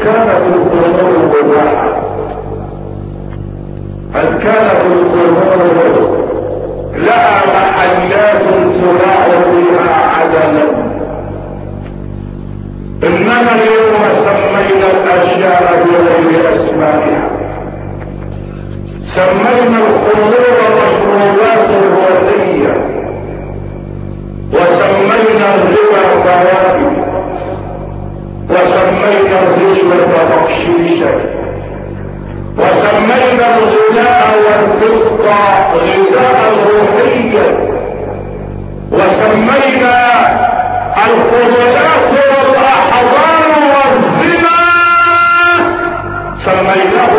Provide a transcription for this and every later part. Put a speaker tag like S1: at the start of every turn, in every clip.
S1: كانت الأمور مباحة، إذ كانت الأمور لها محلات تباع بها عدلا. إنما اليوم سمينا الأشياء بغير أسمائها، سمينا الخمور مشروبات روحية، وسمينا الربا فوائد، وسمينا الرشوة بخشيشا، وسمينا الغناء والفسق غذاء روحيا، وسمينا الخضلات والاحضان والزنا سميناه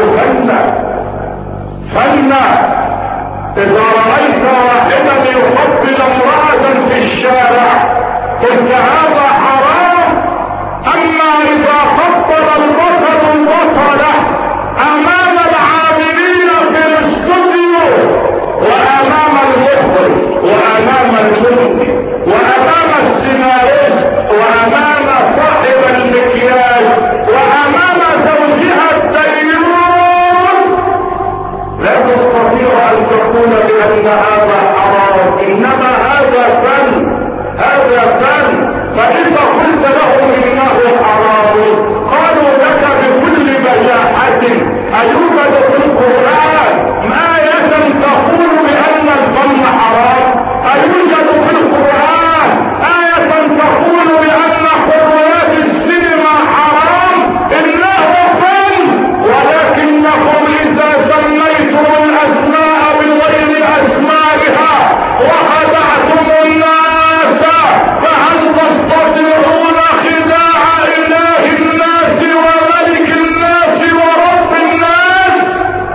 S1: فنا. اذا رأيت واحدا يقبل امرأة في الشارع قلت هذا حرام. اما اذا قبل البطل البطلة امام العاملين في الاستوديو وامام المخرج وامام المنتج وامام السيناريست وامام صاحب المكياج وامام زوجها الدينون، لا تستطيع ان تقول بان هذا حرام، انما هذا فن، هذا فن. فاذا قلت لهم انه حرام قالوا لك بكل بجاحة ايوجد في القرآن آية تقول بان الفن حرام؟ ايوجد في القرآن آية تقول بان حريات السينما حرام؟ انه فن، ولكنكم اذا سميتم الاسماء بغير اسمائها وخدعتم الناس فهل تستطيعون خداع اله الناس وملك الناس ورب الناس؟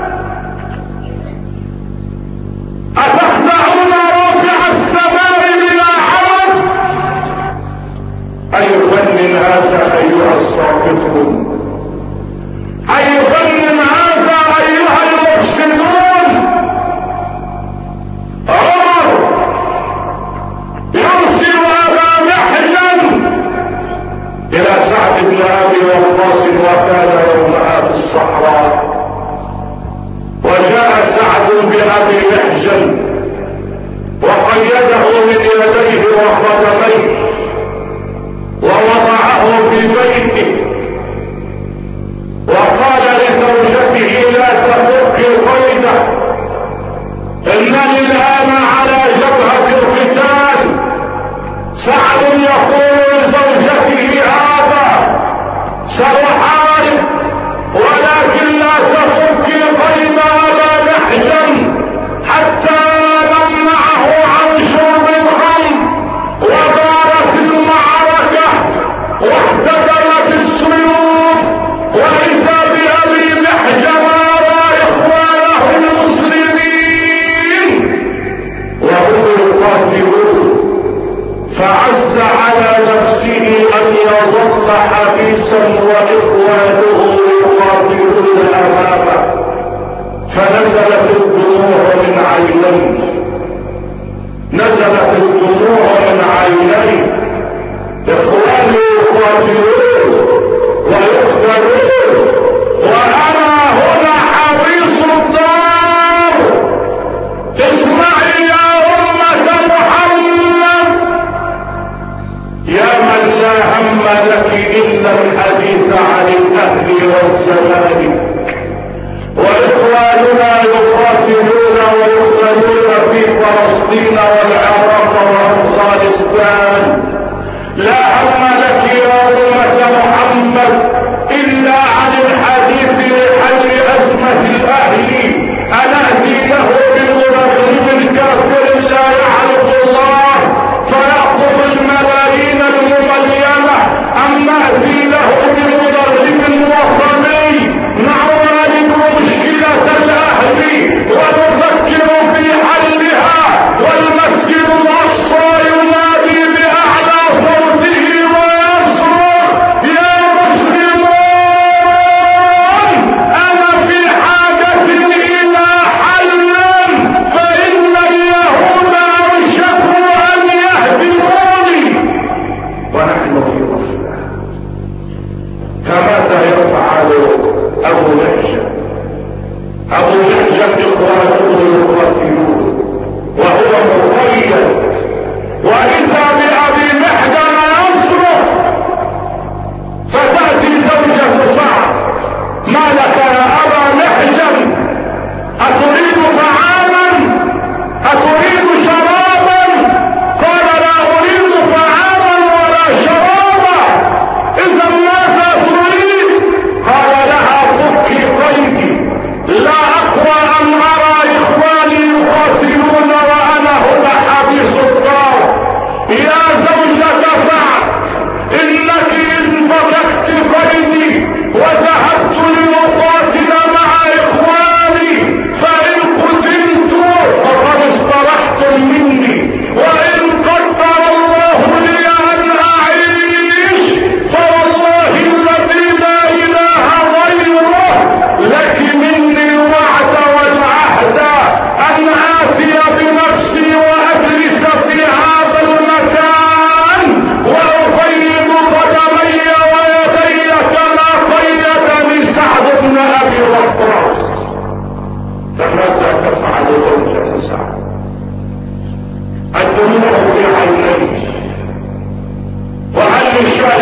S1: اتخدعون رافع السماء بلا عمد؟ اي فن هذا ايها الساقطون؟ اي فن هذا ايها المفسدون؟ عمر يرسل ابا محزن الى سعد بن ابي وقاص وكان يومها في الصحراء، وجاء سعد بابي محزن وقيده من يديه وقدميه ووضعه في بيته وقال لزوجته لا تفك قيده، انني الان على جبهة القتال. سعد يقول لزوجته هذا سأحارب ولكن لا تفك قيد ابا محزن حتى نمنعه عن شرب الخمر. ودارت المعركة واحتدمت السيوف، واذا بابي محزن وراء اخوانه المسلمين وهم يقاتلون، فعز على نفسه ان يظل حبيسا واخوانه يقاتلون امامه، فنزلت الدموع من عينيه، نزلت الدموع من عينيه. اخواني يقاتلون ويقتلون وانا هنا حبيس الدار. اسمعي يا امة محمد، يا من لا هم لك الا الحديث عن الاهل والزمان، واخواننا يقاتلون ويقتلون في فلسطين والعراق وافغانستان. لا هم لك يا امة محمد الا عن الحديث لحل ازمة الاهل. انأتي له بالمرغب الكافر لا يعرف الله فيأخذ الملايين المملينة، ام نأتي له بالمرغب الوطني نعالج مشكلة الاهل ونفكر في حلها، والمسجد الاقصى ينادي باعلى صوته ويصرخ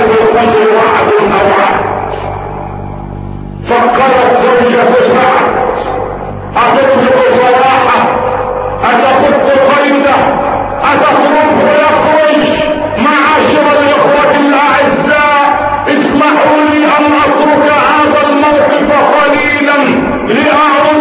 S1: بالقدر وعد او عهد. فكرت زوجة سعد أتطلق صلاحه، أتفك قيده، أتخرج ويخرج. معاشر الإخوة الأعزاء، اسمحوا لي أن أترك هذا الموقف قليلا لأعود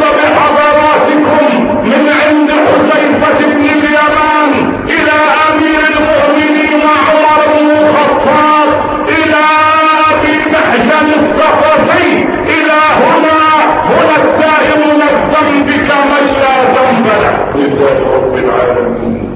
S1: بحضراتكم من عند حذيفة بن اليمان إلى أمير المؤمنين عمر بن الخطاب، إلى أبي محجن الثقفي، إلى هنا التائب من الذنب كمن لا ذنب له. لله رب العالمين،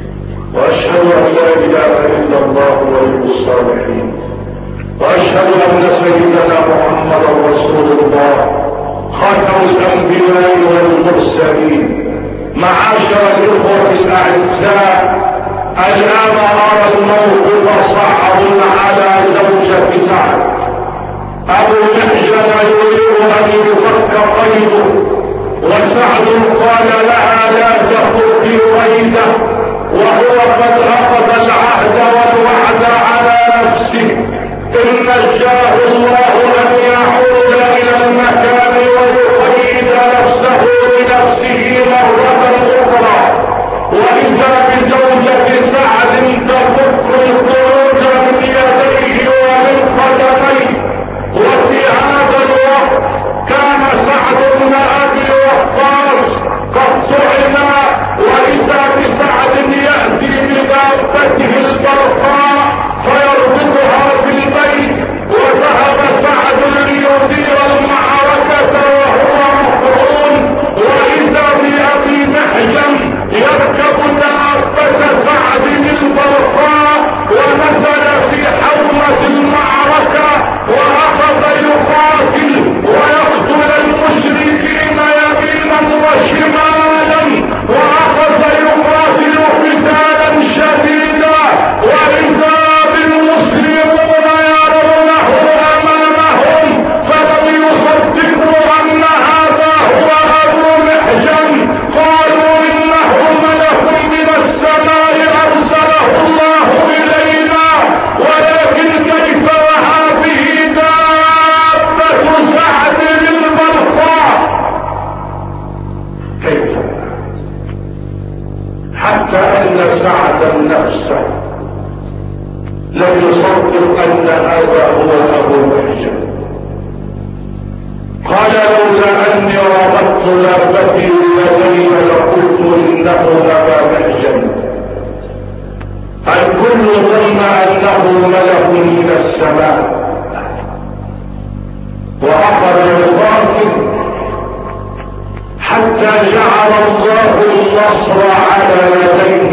S1: وأشهد أن لا إله إلا الله ولي الصالحين، وأشهد أن سيدنا محمدا رسول الله خاتم الأنبياء والمرسلين. معاشر الإخوة الأعزاء، الآن أرى الموقف صعب على زوجة سعد. أبو محجن يريد أن يفك قيده، وسعد قال لها لا تفكي قيده، وهو قد أخذ العهد والوعد على نفسه. إن نجاه الله أن يعود إلى المكان ويقيد نفسه بنفسه مرة أخرى. وإذا بزوجة سعد تفك الخروج من يديه ومن قدميه. وفي هذا الوقت كان سعد بن أبي وقاص قد طعن، وإذا بسعد يأتي بدابته البرقاء فيربطها في البيت. وذهب سعد ليدير المعركة وهو مقرون، وإذا بأبي محجن يركب دابة سعد البرقاء ونزل في حومة المعركة، وأخذ يقاتل ويقتل المشركين يمينا وشمالا، وأخذ يقاتل قتالا شديدا. وإذا بالمسلمون يرونه أمامهم فلم يصدقوا أن هذا هو أبو محجن، قالوا إنه ملك من السماء أرسله الله إلينا، ولكن كيف وهذه دابة سعد البرقاء؟ كيف؟ حتى أن سعد نفسه لم يصدق أن هذا هو أبو محجن. قال لولا أني ربطت دابتي بيدي لقلت إنه أبا محجن. الكل ظن أنه ملك من السماء، وأخذ يقاتل حتى جعل الله النصر على يديه،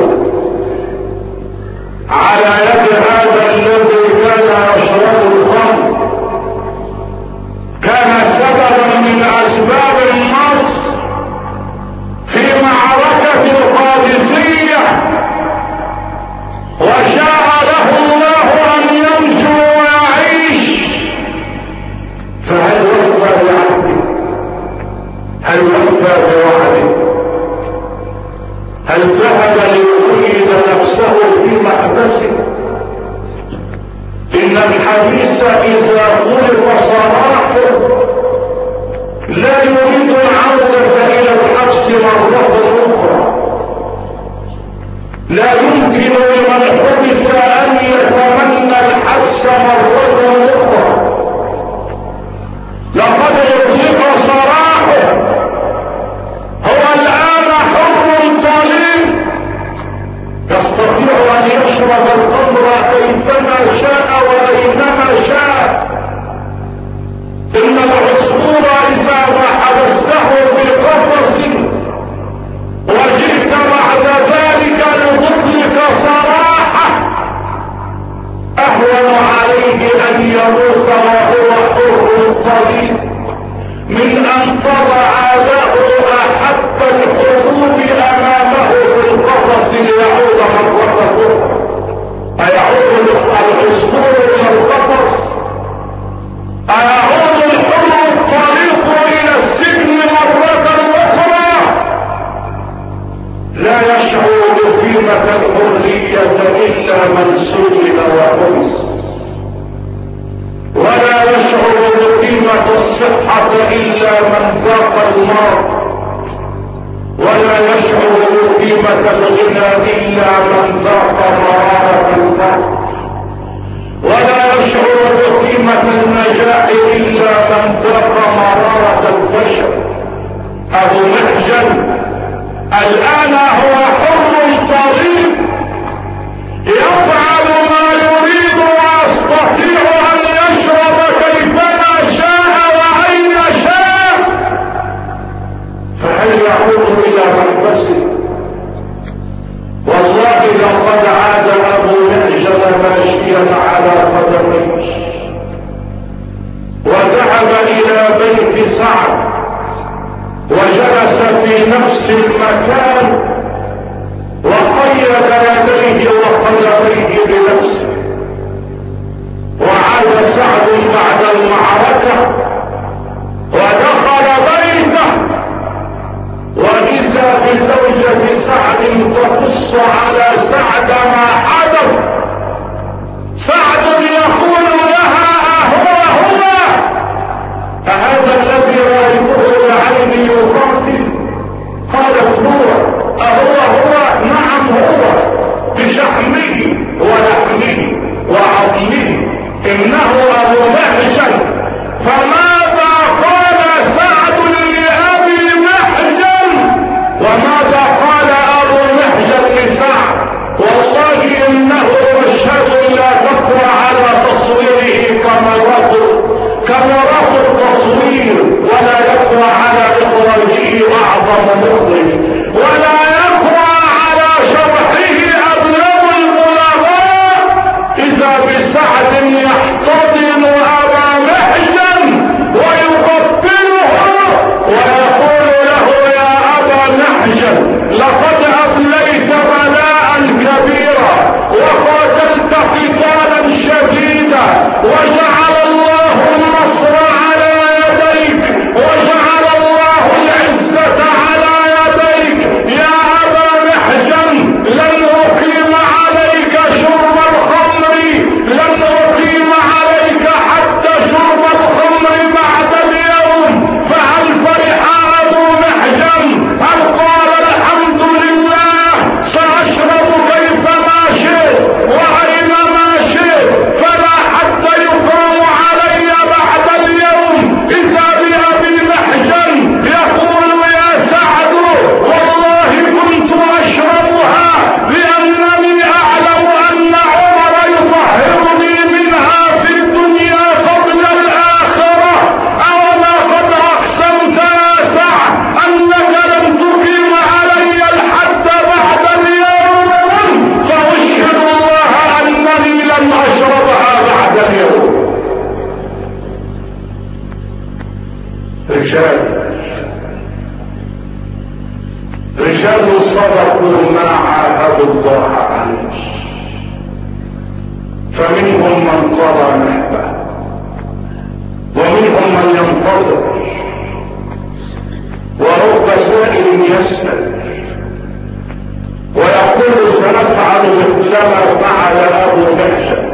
S1: على يد هذا الذي كان يشرب الخمر، كان سببا من أسباب النصر في معركة القادسية، وشاء له الله أن ينجو ويعيش. فهل وفى بعهده؟ هل وفى بوعده؟ هل ذهب ليقيد نفسه في محبسه؟ إن الحديث إذا خلق صراحه لا يريد العودة إلى الحبس مرة أخرى. لا يمكن لمن حبس أن يتمنى الحبس مرة أخرى. لقد أطلق سراحه، هو الآن حر طليق، يستطيع أن يشرب الخمر كيفما شاء وأينما شاء. إن العصفور إذا ما حبسته بقفص وجئت بعد ذلك لتطلق سراحه، أهون عليه أن يموت وهو حر طليق من أن تضع له أحب الحروب أمامه في القفص ليعود مرة أخرى. أيعود العصفور إلى القفص؟ أيعود الحر الطريق إلى السجن مرة أخرى؟ لا يشعر بقيمة الحرية إلا من سجن وحبس. الصحة إلا من ذاق المرض، ولا يشعر بقيمة الغنى إلا من ذاق مرارة الفقر، ولا يشعر بقيمة النجاح إلا من ذاق مرارة الفشل. أبو محجن الآن هو حر طريق، يفعل ما يريد ويستطيع أن يشرب كيفما شاء وأين شاء، فهل يعود إلى ملبسه؟ والله لقد عاد أبو محجن ماشيا على قدميه، وذهب إلى بيت سعد وجلس في نفس المكان وقيد يديه وقدميه بنفسه. وعاد سعد بعد المعركة ودخل بيته، وإذا بزوجة سعد تقص على سعد ما حدث. سعد يقول لها أهو أهذا الذي رأيته العين يقاتل؟ قالت هو. أهو؟ نعم هو، بشحمه ولحمه وعظمه، إنه أبو محجن. فماذا قال سعد لأبي محجن وماذا قال أبو محجن لسعد؟ والله إنه مشهد لا تقوى على تصويره كمرات التصوير، ولا يقوى على إخراجه أعظم مخرج، ولا يقوى على شرحه أبلغ البلغاء. إذا بسعد يحتضن أبا محجن ويقبله ويقول له يا أبا محجن لقد أبليت بلاء كبيرا وقاتلت قتالا شديدا، وجعل الله النصر على يديك، وجعل الله العزة على يديك يا أبا محجن. لن أقيم عليك شرب الخمر، لن أقيم عليك حتى شرب الخمر بعد اليوم. فهل فرح أبو محجن؟ هل قال الحمد لله سأشرب كيفما شئت وأينما شئت، فلا حتى يقام علي بعد اليوم؟ إذا بأبي محجن يقول يا سعد والله كنت أشربها لأنني أعلم أن عمر يطهرني منها في الدنيا قبل الآخرة. أولا قد أقسمت يا سعد أنك لن تقيم علي الحد بعد اليوم، فأشهد الله أنني لن أشربها بعد اليوم. رجال صدقوا ما عاهدوا الله عليه، فمنهم من قضى نحبه ومنهم من ينتظر، ورب سائل يسأل ويقول سنفعل مثل ما فعل أبو محجن.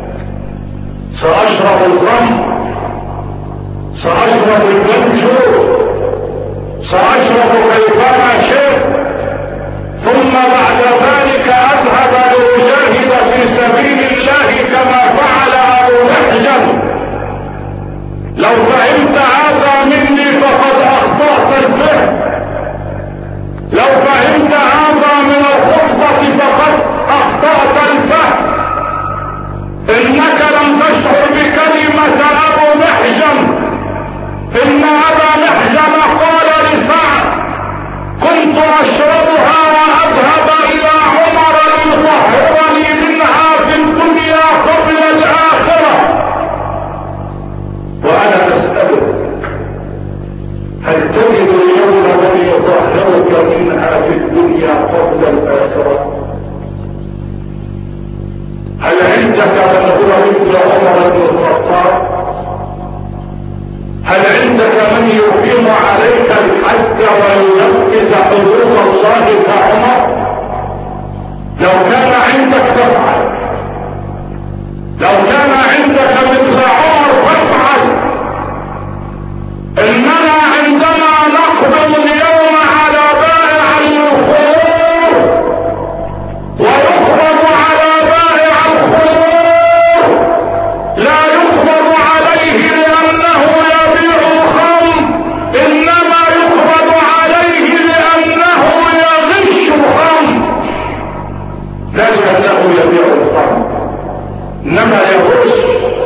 S1: سأشرب الخمر، سأشرب البنجور، سأشرب كيفما شئت، ثم بعد ذلك أذهب لأجاهد في سبيل الله كما فعل أبو محجن. لو فهمت هذا مني فقد أخطأت الفهم، لو فهمت هذا من الخطبة فقد أخطأت الفهم. إنك لم تشعر بكلمة أبو محجن. إن أبا محجن قال لسعد كنت أشربها وأذهب إلى عمر ليطهرني منها في الدنيا قبل الآخرة. وأنا أسألك هل تجد اليوم من يطهرك منها في الدنيا قبل الآخرة؟ هل عندك من هو مثل عمر بن الخطاب؟ هل عندك من يقيم عليك الحد وينفذ حدود الله كعمر؟ لو كان عندك تفعل، لو كان عندك مثل عمر فافعل. مما يغش،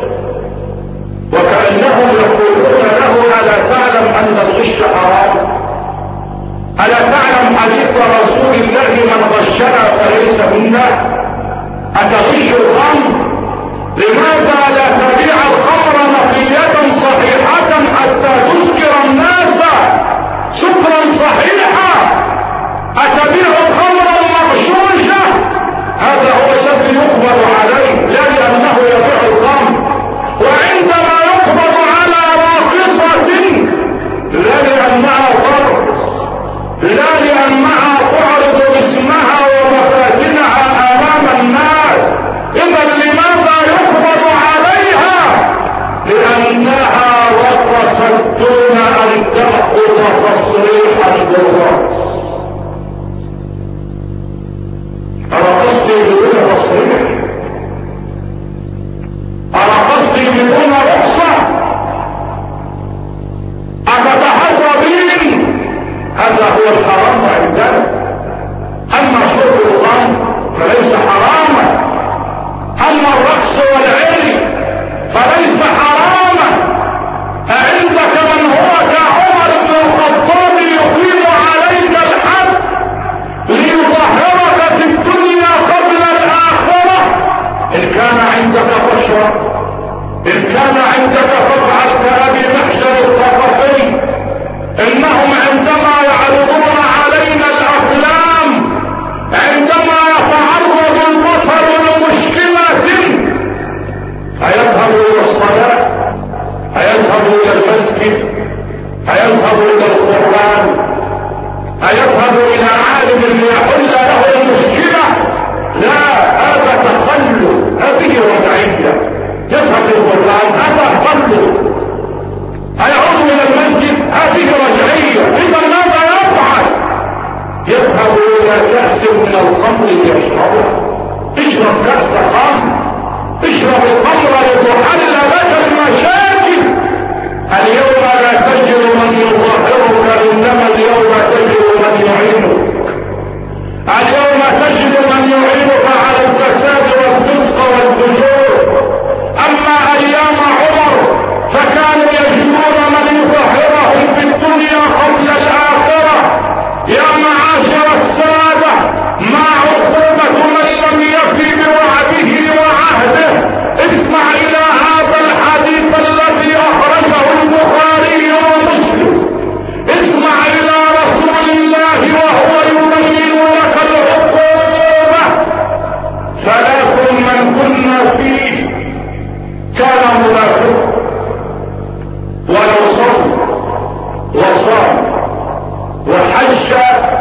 S1: وكأنهم يقولون له ألا تعلم أن الغش حرام؟ ألا تعلم حديث رسول الله من غشنا فليس منا؟ أتغش الخمر؟ لماذا لا تبيع الخمر نقية صحيحة حتى تسكر الناس سكرا صحيحا؟ أتبيع الخمر المغشوشة؟ هذا هو الذي يقبض عليه، لا لأنه يبيع الخمر. وعندما يقبض على راقصة لا لأنها فرض، لا لأنها تعرض اسمها ومفاتنها أمام الناس، إذا لماذا يقبض عليها؟ لأنها رقصت دون أن تأخذ تصريحا بالرقص. رقصتي بدون تصريح، رقصتي بدون رخصة، أتتهربين؟ هذا هو الحرام عندنا. أما شرب الخمر فليس حراما، أما الرقص والعري فليس حراما. أعندك من هو كعمر بن الخطاب يقيم عليك الحد ليظهرك في الدنيا قبل الآخرة؟ إن كان عندك فاشرب، إن كان عندك فافعل كأبي محجر الثقفي. إنهم عندما يعرضون علينا الأفلام، عندما يتعرض البصر لمشكلة، هيذهب إلى الصلاة، هيذهب إلى المسجد، هيذهب إلى القرآن، هيذهب إلى عالم ليحل له المشكلة؟ لا، هذا تخلف، هذه وضعية. يذهب للقرآن، هذا تخلف. هيعود إلى المسجد، هذه رجعية. إذا ماذا يفعل؟ يذهب إلى كأس من الخمر ليشربها. اشرب كأس خمر، اشرب الخمر لتحل لك المشاكل. اليوم لا تجد من يظاهرك، إنما اليوم تجد من يعينك. اليوم تجد من يعينك على الفساد والفسق والفجور. أما أيام عمر فكانوا يجدون من يظهرهم في الدنيا قبل الآخرة. يا معاشر السادة، ما عقوبة من لم يفي بوعده وعهده؟ اسمع إلى هذا الحديث الذي أخرجه البخاري ومسلم. اسمع إلى رسول الله وهو يبين لك العقوبة. ثلاث من كنا فيه كان منافقا، ولو صلى وصام وحج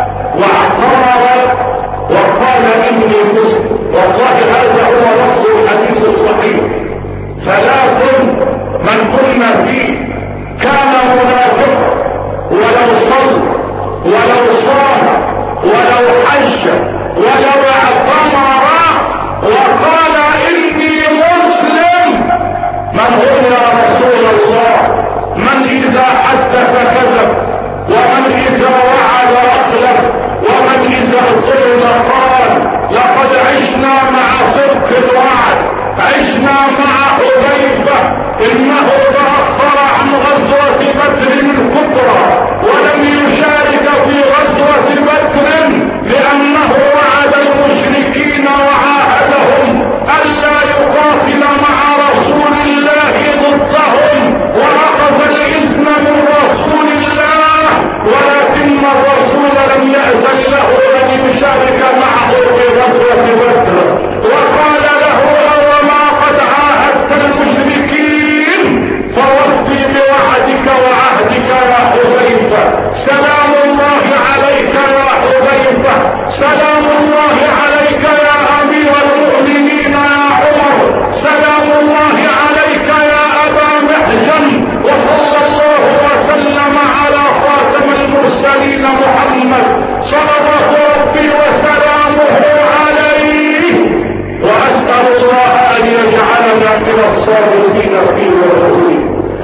S1: واعتمر وقال إني مسلم، والله هذا هو لفظ الحديث الصحيح. ثلاث من كنا فيه كان منافقا، ولو صلى ولو صام ولو حج ولو اعتمر وقال إني مسلم. من هو يا رسول الله؟ من إذا حدث كذب، ومن إذا وعد أخلف، ومن إذا اغتر قال. لقد عشنا مع صدق الوعد، عشنا مع حذيفة. إنه تأخر عن غزوة بدر الكبرى ولم يشارك في غزوة بدر لأنه وعد المشركين وعاهدهم ألا يقاتل مع رسول الله ضدهم، وأخذ الإذن من رسول الله، ولكن الرسول لم يأذن له أن يشارك معه في غزوة بدر، وقال له أوما قد عاهدت المشركين فوفي بوعدك وعهدك يا حذيفة. سلام الله عليك يا حذيفة، سلام الله عليك يا أمير المؤمنين يا عمر، سلام الله عليك يا أبا محجن. وصلى الله وسلم على خاتم المرسلين محمد صلوات ربي وسلامه عليه. وأسأل الله أن يجعلنا من الصادقين في وعوده.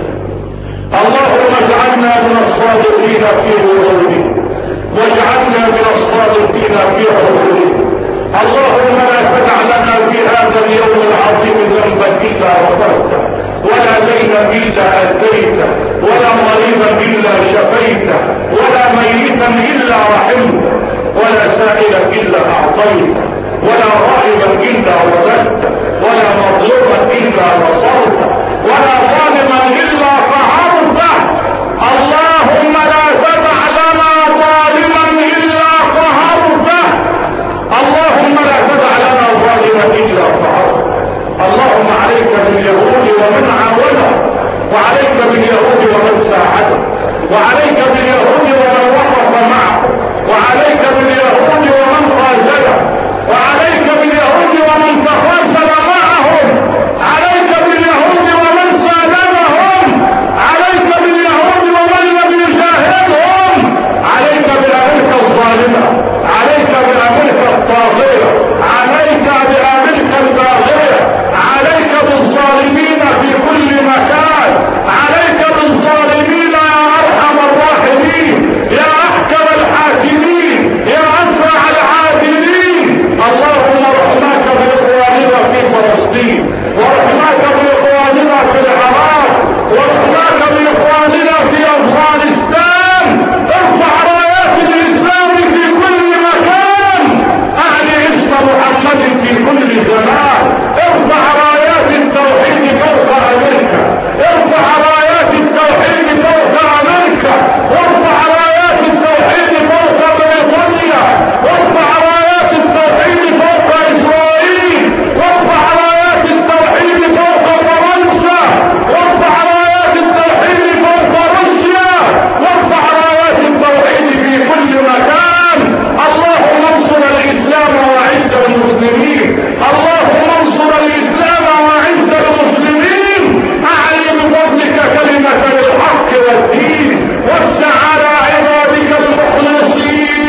S1: اللهم اجعلنا من الصادقين في وعوده، واجعلنا من الصادقين في عهوده. اللهم لا تدع لنا في هذا اليوم العظيم ذنبا سائلا إلا أتيته، ولا مريضا إلا شفيته، ولا ميتا إلا رحمته، ولا سائلا إلا أعطيته، ولا غائبا إلا رددته، ولا مظلوما إلا نصرته، ولا ظالما إلا قهرته. اللهم لا تدع لنا ظالما إلا قهرته، اللهم لا تدع لنا ظالما إلا قهرته. اللهم عليك باليهود ومن عاونه، وعليك باليهود ومن ساعده، وعليك باليهود ومن وقف معه، وعليك باليهود ومن خازله، وعليك باليهود ومن تخاذل معهم، عليك باليهود ومن سالمهم، عليك باليهود ومن لم يجاهدهم، عليك بأمريكا الظالمة، عليك بأمريكا الطاغية، عليك بأمريكا الباغية، عليك بالظالمين في كل مكان، عليك بالظالمين يا أرحم الراحمين، يا أحكم الحاكمين، يا أسرع العادلين. اللهم رحمك بإخواننا في فلسطين، ورحمك بإخواننا في العراق، ورحمك بإخواننا في أفغانستان. ارفع رايات الإسلام في كل مكان، أعل اسم محمد في كل زمان. ارفع رايات التوحيد فوق أمريكا، ارفع رايات التوحيد فوق أمريكا، وارفع رايات التوحيد فوق بريطانيا، وارفع رايات التوحيد فوق إسرائيل، وارفع رايات التوحيد فوق فرنسا، وارفع رايات التوحيد فوق روسيا، وارفع رايات التوحيد في كل مكان. اللهم انصر الإسلام وأعز المسلمين، اللهم انصر الإسلام وأعز المسلمين. أعلي بفضلك كلمة الحق والدين، وسع على عبادك المخلصين.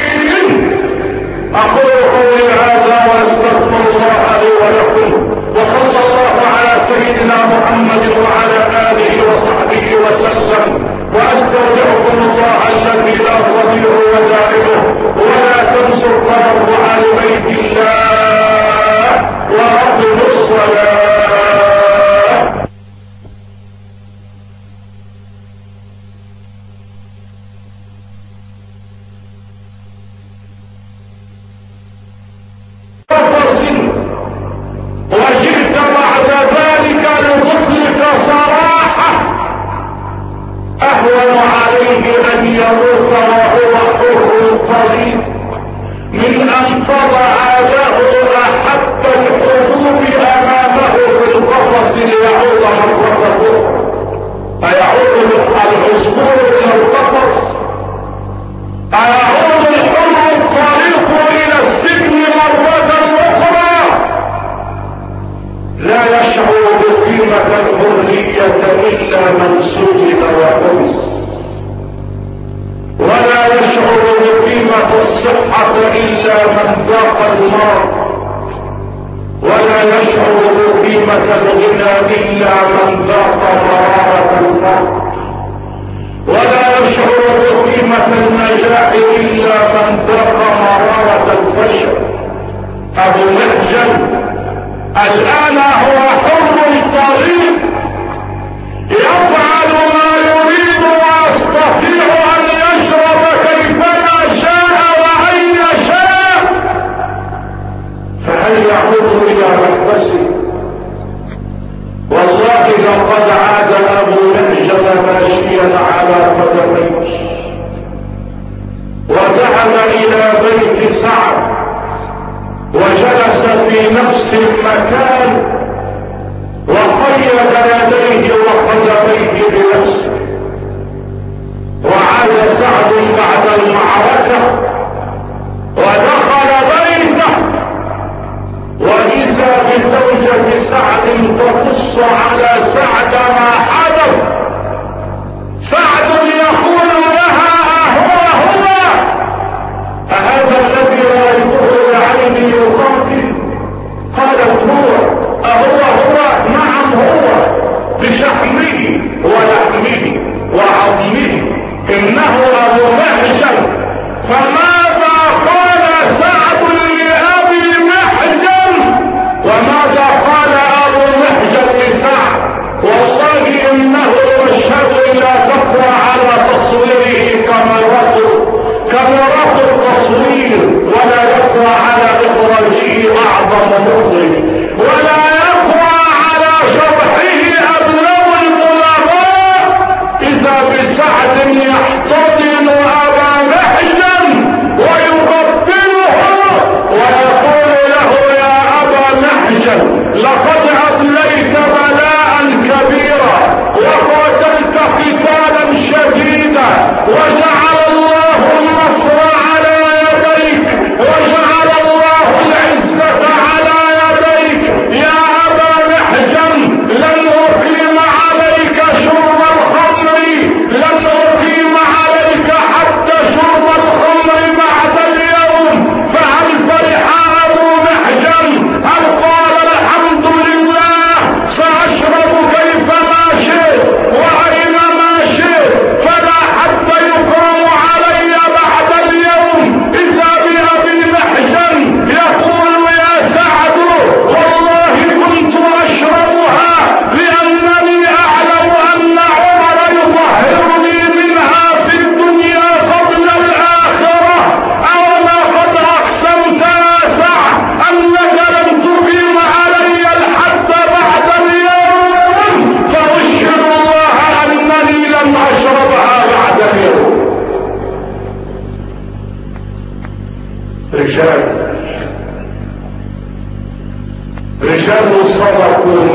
S1: أقول قولي هذا وأستغفر الله لي ولكم، وصلى الله على سيدنا محمد وعلى آله وصحبه وسلم، وأستودعكم الله الذي لا تضيع ودائعه، ولا تنسوا التبرع لبيت الله وأقم الصلاة. وجئت بعد ذلك لتطلق صراحة أهون عليه أن يموت وهو حر الطريق من أن تضع له أحب الحدود أمامه في القفص ليعود مرة أخرى، أيعود العصفور إلى القفص؟ أيعود الحر الطريق إلى السجن مرة أخرى؟ لا يشعر بقيمة الحرية إلا من سجن وأنس، ولا يشعر بقيمة الصحة إلا من ذاق المرض، ولا يشعر بقيمة الغنى إلا من ذاق مرارة الفقر، ولا يشعر بقيمة النجاح إلا من ذاق مرارة الفشل. أبو محجن الآن هو حر الطريق، يفعل ما يريد ويستطيع أن يشرب كيفما شاء وأين شاء. فهل يعود إلى محبسه؟ والله لقد عاد أبو محجن ماشيا على قدميه، وذهب إلى بيت سعد وجلس في نفس المكان، وقيد يديه وقدميه بنفسه. وعاد سعد بعد المعركة ودخل بيته، وإذا بزوجة سعد تقص على سعد ما حدث. سعد يقول لها أهو أهذا الذي رأيته بعيني يقاتل؟ قالت هو. أهو؟ نعم هو، بشحمه ولحمه وعظمه، إنه أبو محجن. فماذا قال سعد لأبي محجن؟ وماذا قال أبو محجن لسعد؟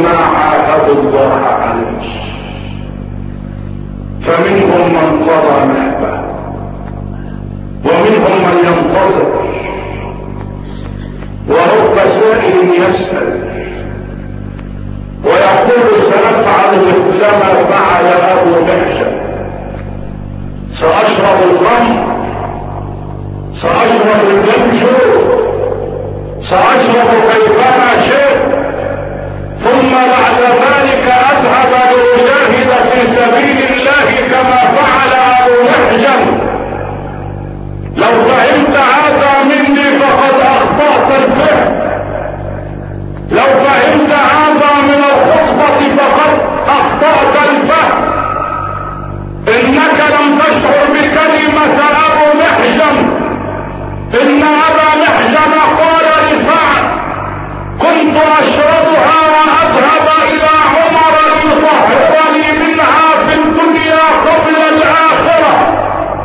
S1: ما عاهدوا الله عليه. فمنهم من قضى نحبه ومنهم من ينتظر، ورب سائل يسأل ويقول سنفعل مثل ما فعل أبو محجن، سأشرب الخمر، سأشرب الجنجو، سأشرب كيفما شئت، ثم بعد ذلك أذهب لأجاهد في سبيل الله كما فعل أبو محجن. لو فهمت هذا مني فقد أخطأت الفهم، لو فهمت هذا من الخطبة فقد أخطأت الفهم. إنك لم تشعر بكلمة أبو محجن. إن أبا محجن قال لسعد: كنت أشربها وأذهب إلى عمر ليطهرني منها في الدنيا قبل الآخرة.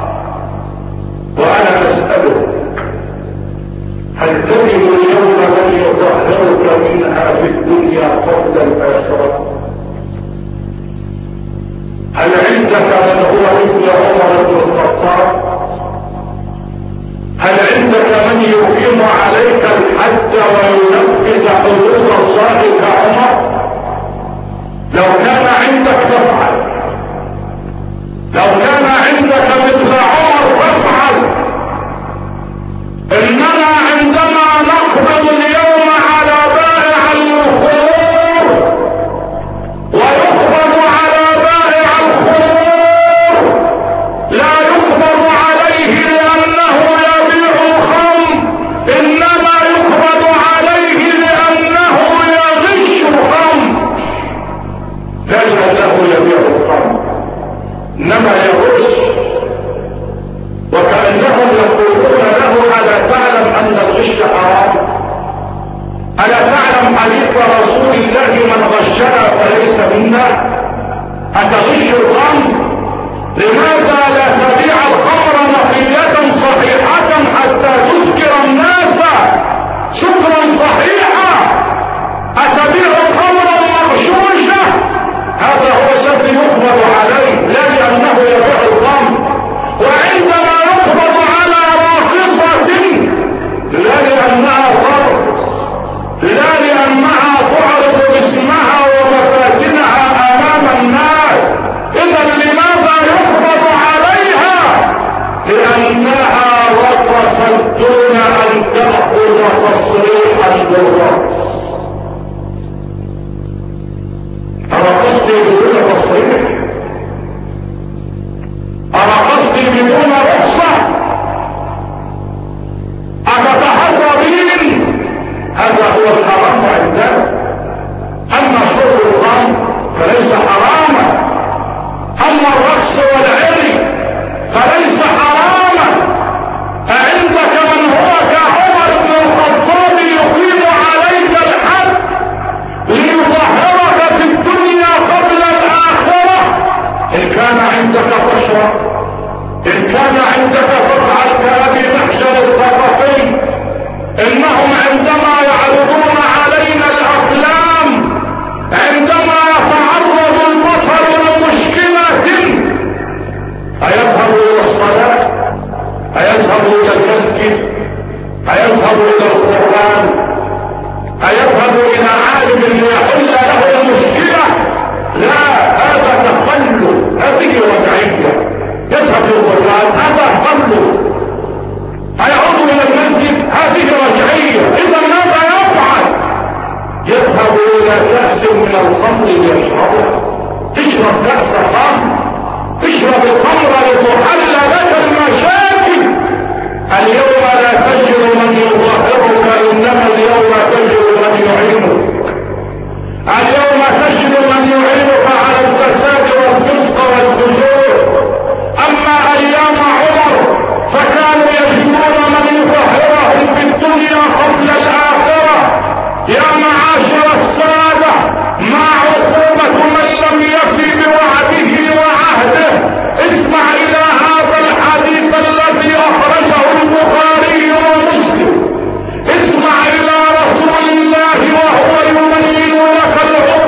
S1: وأنا أسألك: هل تجد اليوم من يطهرك منها في الدنيا قبل الآخرة؟ هل عندك من هو مثل عمر بن الخطاب؟ هل عندك من يقيم عليك الحد وينفذ حدود الله كعمر؟ لو كان عندك فافعل، لو كان عندك مثل عمر فافعل. اننا عندما نقبض اليوم على بائع الخمور ويقبض على بائع الخمور، لا يقبض عليه لأنه يبيع الخمر، إنما يقبض عليه لأنه يغش الخمر. لا لأنه يبيع الخمر، إنما يغش. وكأنهم يقولون له: ألا تعلم أن الغش حرام؟ ألا تعلم حديث رسول الله: من غشنا فليس منا؟ أتغش الخمر؟ لماذا لا تبيع الخمر نقية صحيحة حتى تسكر الناس سكرا صحيحا؟ أتبيع الخمر مغشوشة؟ هذا هو الذي يقبض عليه، لا لأنه يبيع الخمر. وعندما يقبض على راقصة، لا لأنها فرد، لا لأنها تعرض باسمها ومفاتنها أمام الناس. إذا لماذا يقبض عليها؟ لأنها رقصت دون أن تأخذ تصريحا بالرقص. أرقصت بدون تصريح؟ أرقصت بدون رخصة؟ أتتهربين؟ هذا هو الحرام عندنا. أما شرب الخمر فليس حراما، أما الرقص والعري فليس حراما. أعندك من هو كعمر بن الخطاب يقيم عليك الحد ليطهرك في الدنيا قبل الآخرة؟ إن كان عندك فاشرب، إن كان عندك فافعل كأبي محجن الثقفي. إنهم عندما يعرضون علينا الأفلام، عندما يتعرض البصر لمشكلة، أيذهب إلى الصلاة؟ أيذهب إلى المسجد؟ أيذهب إلى القرآن؟ أيذهب إلى عالم ليحل له المشكلة؟ لا، هذا تخلف، هذه وضعية. يذهب للقرآن، هذا تخلف. أيعود إلى المسجد، هذه رجعية. إذا ماذا يفعل؟ يذهب إلى كأس من الخمر ليشربها. تشرب كأس خمر، تشرب الخمر لتحل لك المشاكل. اليوم لا تجد من يظاهرك، إنما اليوم تجد من يعينك. اليوم تجد من يعينك على الفساد والفسق والفجور. أما أيام عمر فكانوا يجدون من يظاهرهم في الدنيا قبل الآخرة. يا معاشر السادة، ما عقوبة من لم يفي بوعده وعهده؟ اسمع إلى هذا الحديث الذي أخرجه البخاري ومسلم. اسمع إلى رسول الله وهو يبين لك العقوبة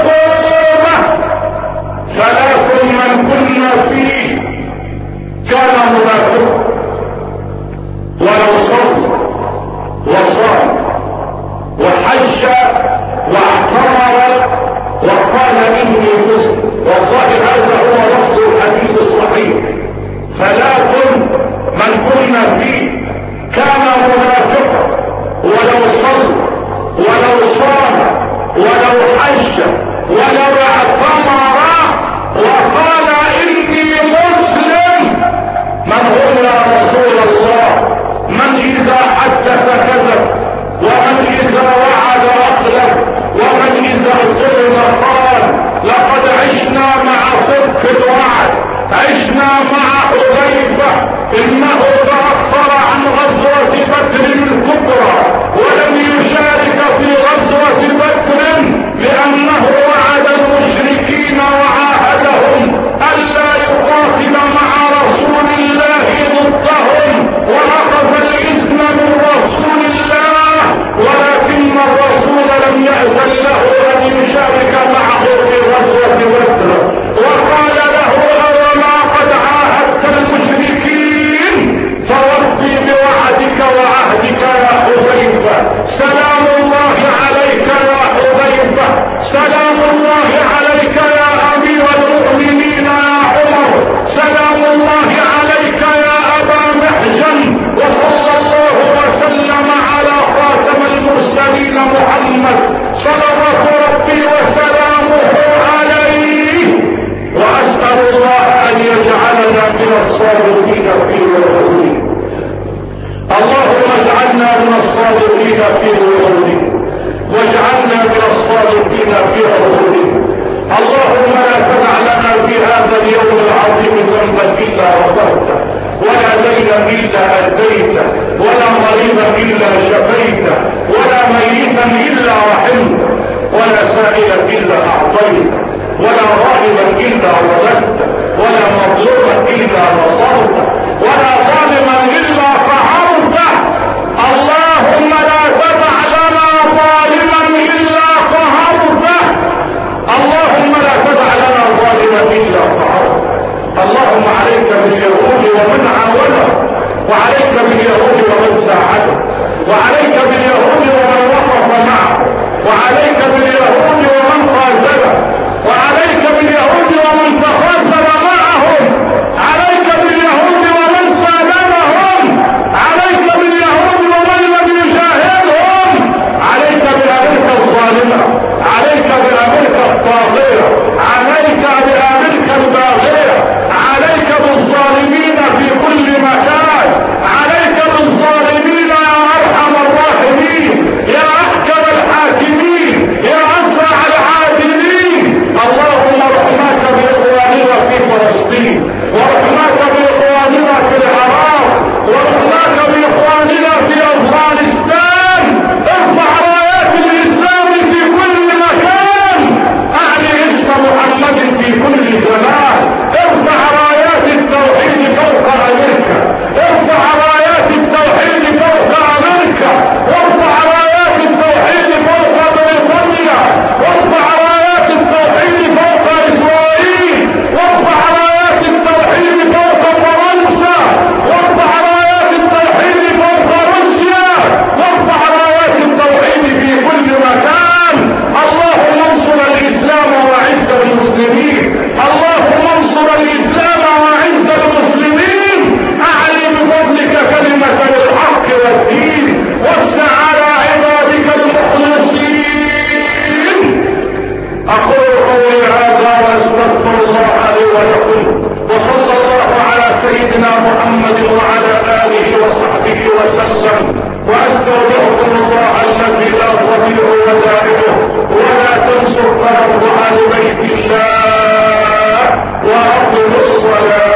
S1: سيدنا محمد وعلى آله وصحبه وسلم، وأستودعكم الله الذي لا تضيع ودائعه، ولا تنسوا فرض أهل بيت الله وأقيموا الصلاة.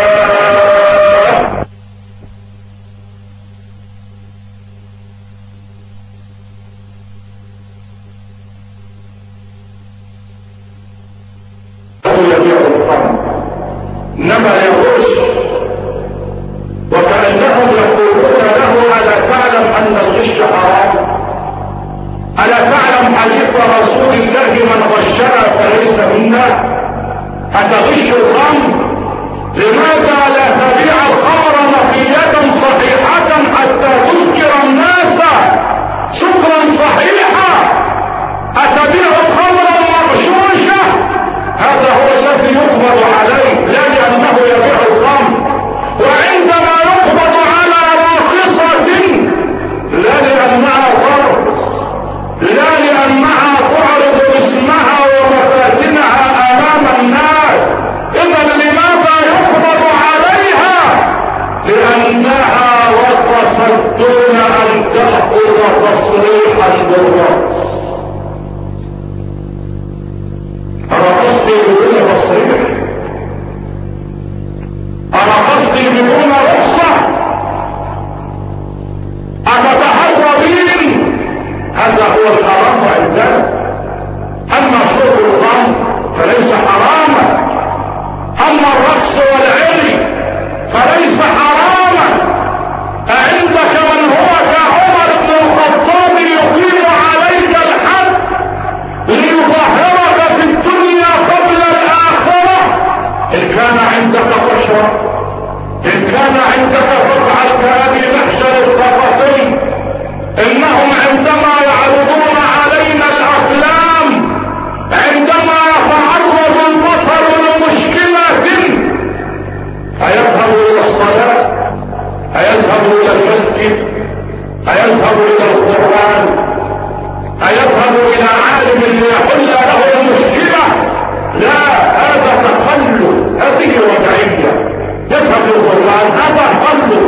S1: يبيع الخمر انما يغش، وكأنهم يقولون له ألا تعلم أن الغش حرام؟ ألا تعلم حديث رسول الله من غشنا فليس منا؟ أتغش الخمر؟ لماذا لا تبيع الخمر نقية صحيحة حتى تسكر الناس سكرا صحيحا؟ أتبيع الخمر مغشوشة؟ هذا هو الذي يقبض عليه، لا لأنه يبيع الخمر. وعندما يقبض على راقصة لا لأنها فرض، لا لأنها تعرض اسمها ومفاتنها أمام الناس، إذا لماذا يقبض عليها؟ لأنها رقصت دون أن تأخذ تصريحا بالرقص. رقصتي بدون تصريح، رقصتي بدون رخصة، أتتهربين، هذا هو الحرام عندنا. أما شرب الخمر فليس حراما، أما الرقص والعري فليس حراما. أعندك من هو كعمر بن الخطاب يقيم عليك الحد ليظهرك في الدنيا قبل الآخرة؟ إن كان عندك تشرب، إن كان عندك تفعل كأبي محشر الثقفي، إنهم عندما يعرضون علينا الأفلام، عندما يتعرض البصر لمشكلة أيذهب إلى الصلاة؟ أيذهب إلى المسجد؟ أيذهب إلى القرآن؟ أيذهب إلى عالم ليحل له المشكلة؟ لا، هذا تخلف، هذه وضعية. يذهب للقرآن، هذا تخلف.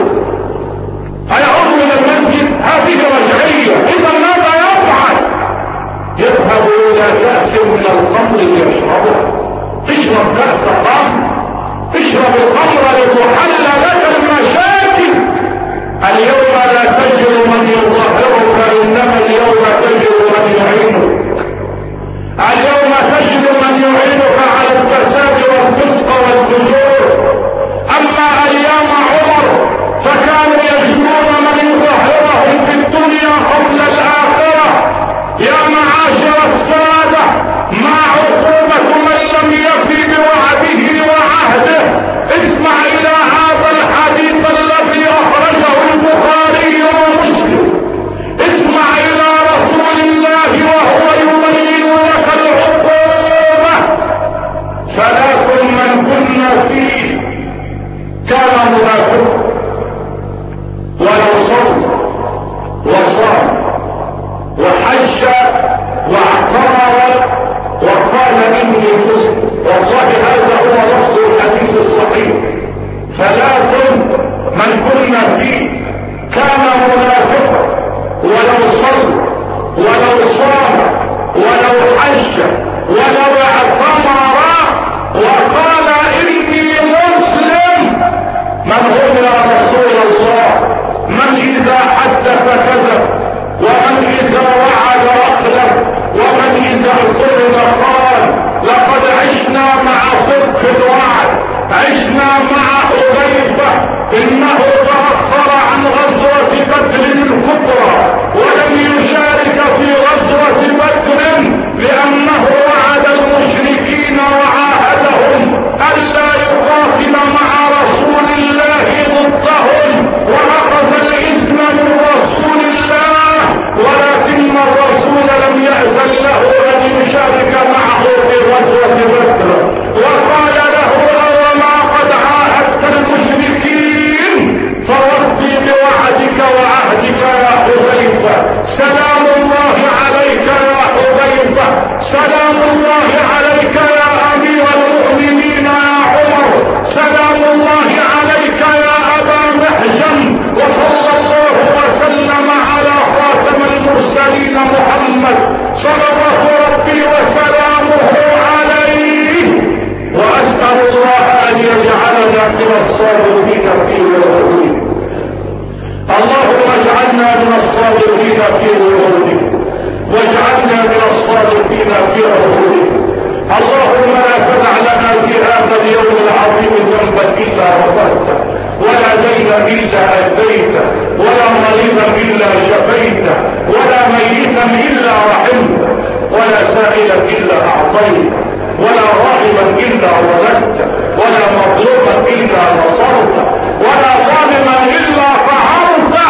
S1: اليوم العظيم ذنبا إلا غفرته، ولا دينا إلا أديته، ولا مريضا إلا شفيته، ولا ميتا إلا رحمته، ولا سائلا إلا أعطيته، ولا راغبا إلا ولدته، ولا مظلوما إلا نصرته، ولا ظالما إلا قهرته.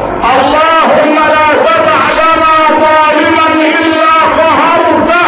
S1: اللهم لا تدع لنا ظالما إلا قهرته،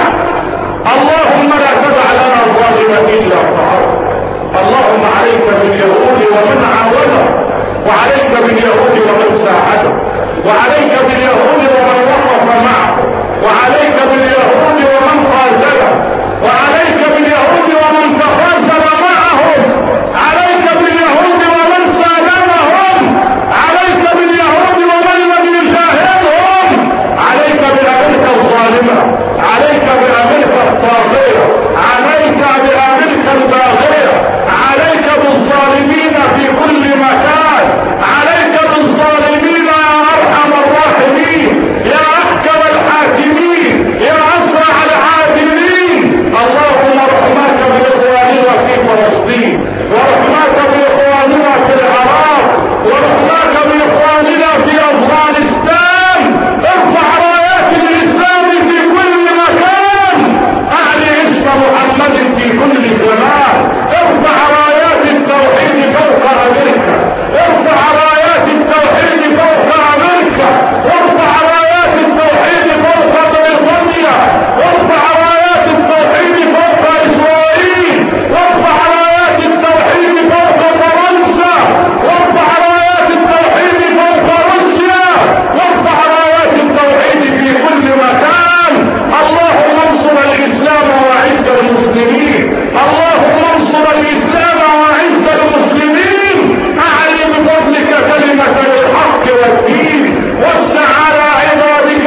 S1: اللهم لا تدع لنا ظالما إلا قهرته. اللهم عليك باليهود ومن عاونه، وعليك باليهود ومن ساعده، وعليك باليهود ومن وقف معه، وعليك باليهود ومن خازله، وعليك باليهود ومن تخاذل معهم، عليك باليهود ومن سالمهم، عليك باليهود ومن لم يشاهدهم، عليك بأمريكا الظالمة، عليك بأمريكا الطاغية، عليك بأمريكا الباغية، عليك بالظالمين في كل مكان، عليك بالظالمين يا أرحم الراحمين، يا أحكم الحاكمين، يا أسرع العادلين. اللهم رحمك بإخواننا في فلسطين، ورحمك بإخواننا في العراق، ورحمك بإخواننا في أفغانستان. ارفع رايات الإسلام في كل مكان، أعلي اسم محمد في كل زمان. ارفع رايات التوحيد فوق أمريكا، ارفع رايات التوحيد فوق أمريكا، ارفع رايات التوحيد فوق بريطانيا، ارفع رايات التوحيد فوق إسرائيل، وارفع رايات التوحيد فوق فرنسا، وارفع رايات التوحيد فوق روسيا، وارفع رايات التوحيد في كل مكان. اللهم انصر الإسلام وأعز المسلمين، اللهم انصر الإسلام وأعز المسلمين. أعلي بفضلك كلمة الحق والدين، واسع على عبادك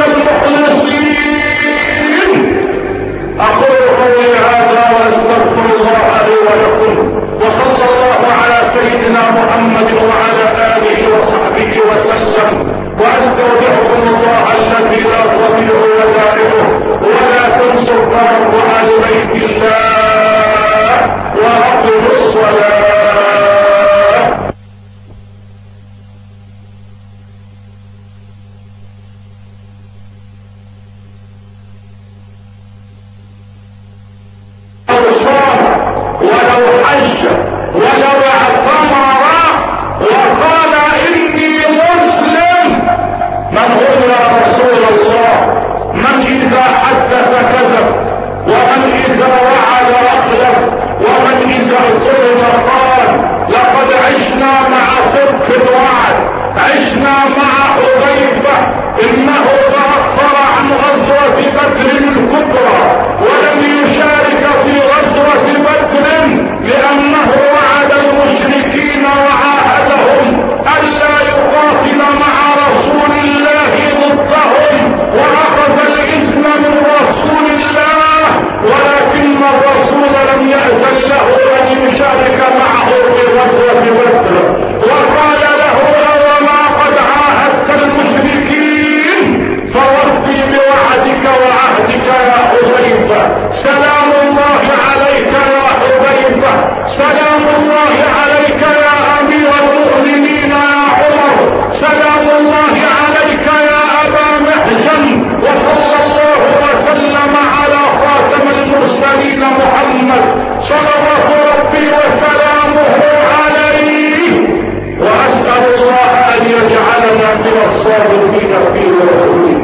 S1: المخلصين. أقول قولي هذا وأستغفر الله لي ولكم، وصلى الله على سيدنا محمد وعلى آله وصحبه وسلم، وأستودعكم الله الذي لا تضيع ودائعه، ولا تنسوا فرض آل بيت الله، وأقيموا الصلاة. ولو حج ولو اعتمر وقال إني مسلم، من هو يا رسول الله؟ من إذا حدث كذب، ومن إذا وعد أخلف، ومن إذا اعترض قال. لقد عشنا مع صدق الوعد، عشنا مع حذيفة، إنه تأخر عن غزوة بدر الكبرى ولم يشارك في غزوة بدر، لأنه وعد المشركين وعاهدهم ألا يقاتل مع رسول الله ضدهم، وأخذ الإذن من رسول الله، ولكن الرسول لم يأذن له أن يشارك معه في غزوة بدر، وقال له: أوما قد عاهدت المشركين فوفي بوعدك وعهدك يا حذيفة. سلام الله عليك يا حذيفة، سلام الله عليك يا أمير المؤمنين يا عمر، سلام الله عليك يا أبا محجن. وصلى الله وسلم على خاتم المرسلين محمد صلوات ربي وسلامه عليه، وأسأل الله أن يجعلنا من الصادقين في وعوده.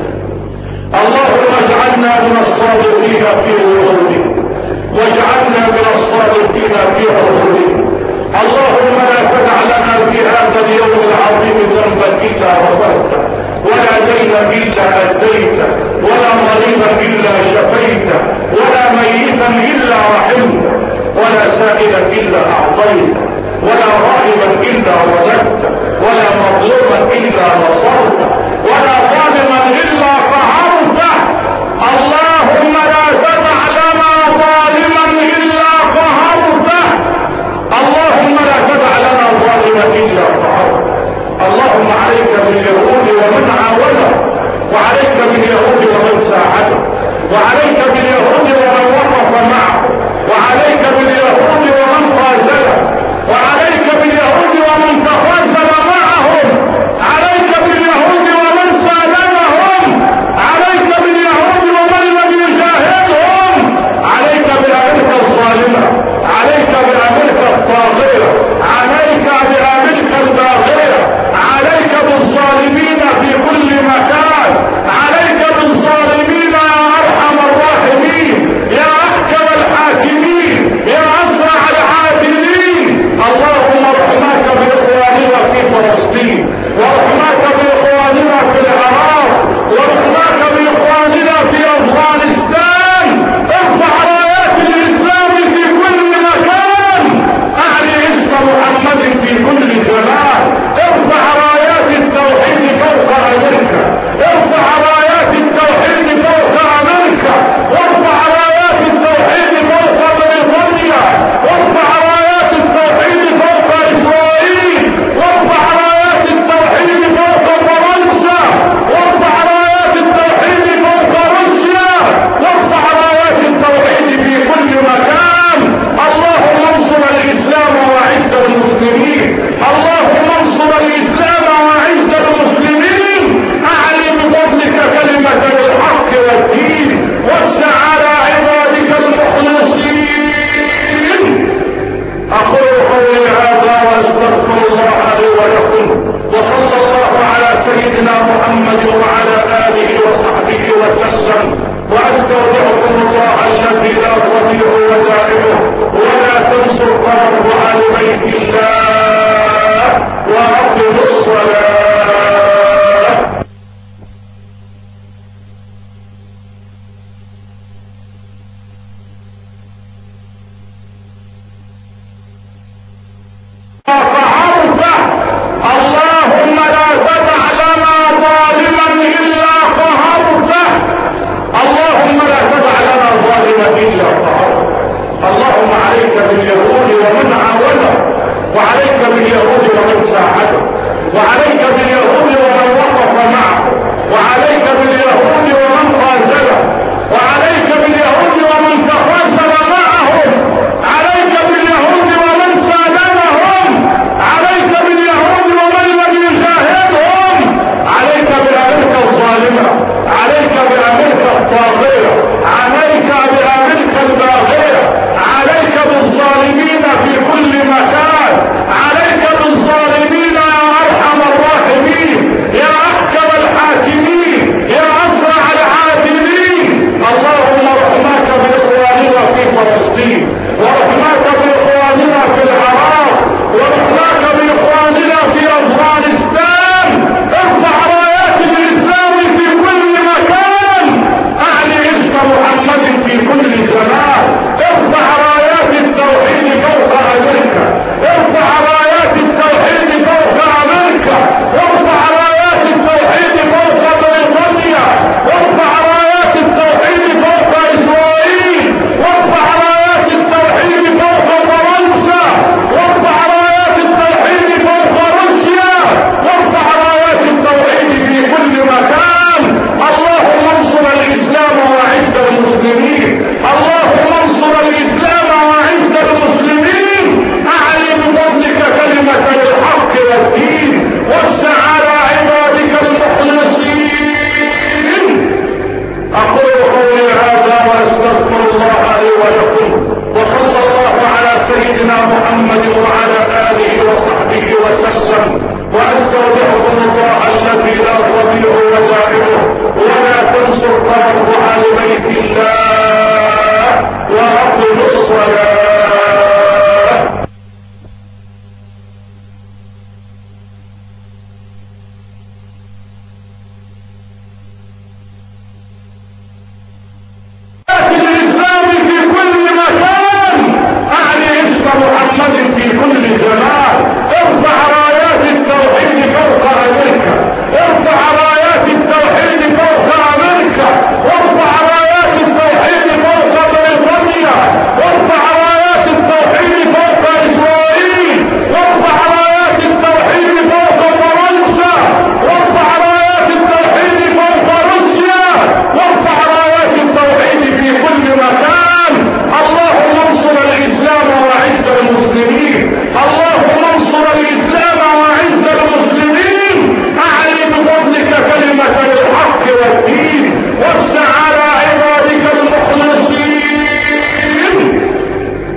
S1: اللهم اجعلنا من الصادقين في وعوده، واجعلنا من الصادقين في وعوده. اللهم لا تدع لنا في هذا اليوم العظيم ذنبا إلا غفرته، ولا دينا إلا أديته، ولا مريضا إلا شفيته، ولا ميتا إلا رحمته، ولا سائلا إلا أعطيته، ولا راغبا إلا ولدته، ولا مظلوما إلا نصرته، ولا ظالما إلا قهرته. اللهم لا تدع لنا ظالما إلا قهرته، اللهم لا تدع لنا ظالما إلا قهرته. اللهم عليك باليهود ومن عاونه، وعليك باليهود ومن ساعده، وعليك باليهود ومن وقف معه، وعليك باليهود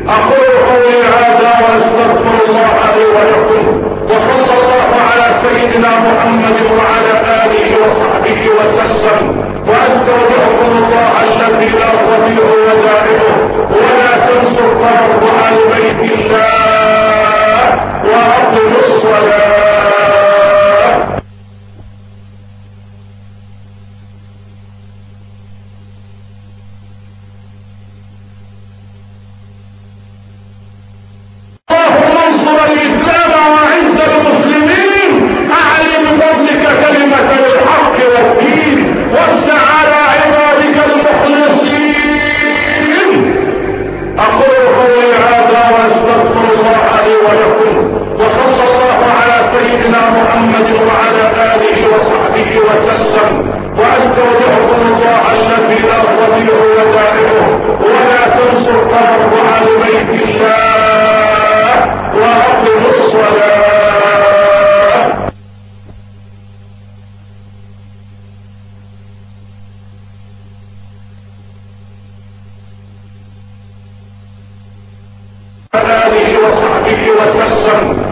S1: أقول قولي هذا وأستغفر الله لي ولكم، وصلى الله على سيدنا محمد وعلى آله وصحبه وسلم، وأستودعكم الله الذي لا تضيع ودائعه، ولا تنسوا الطرف عن بيت الله وأقيموا الصلاة. اللهم انصر الإسلام وأعز المسلمين، أعلي بفضلك كلمة الحق والدين، واسع على عبادك المخلصين. أقول قولي هذا وأستغفر الله لي ولكم، وصلى الله على سيدنا محمد وعلى آله وصحبه وسلم، وأستودعكم الله الذي لا تضيع ودائعه، ولا تنسوا الطرف عن بيت الله وأقيموا الصلاة. آله وصحبه وسلم.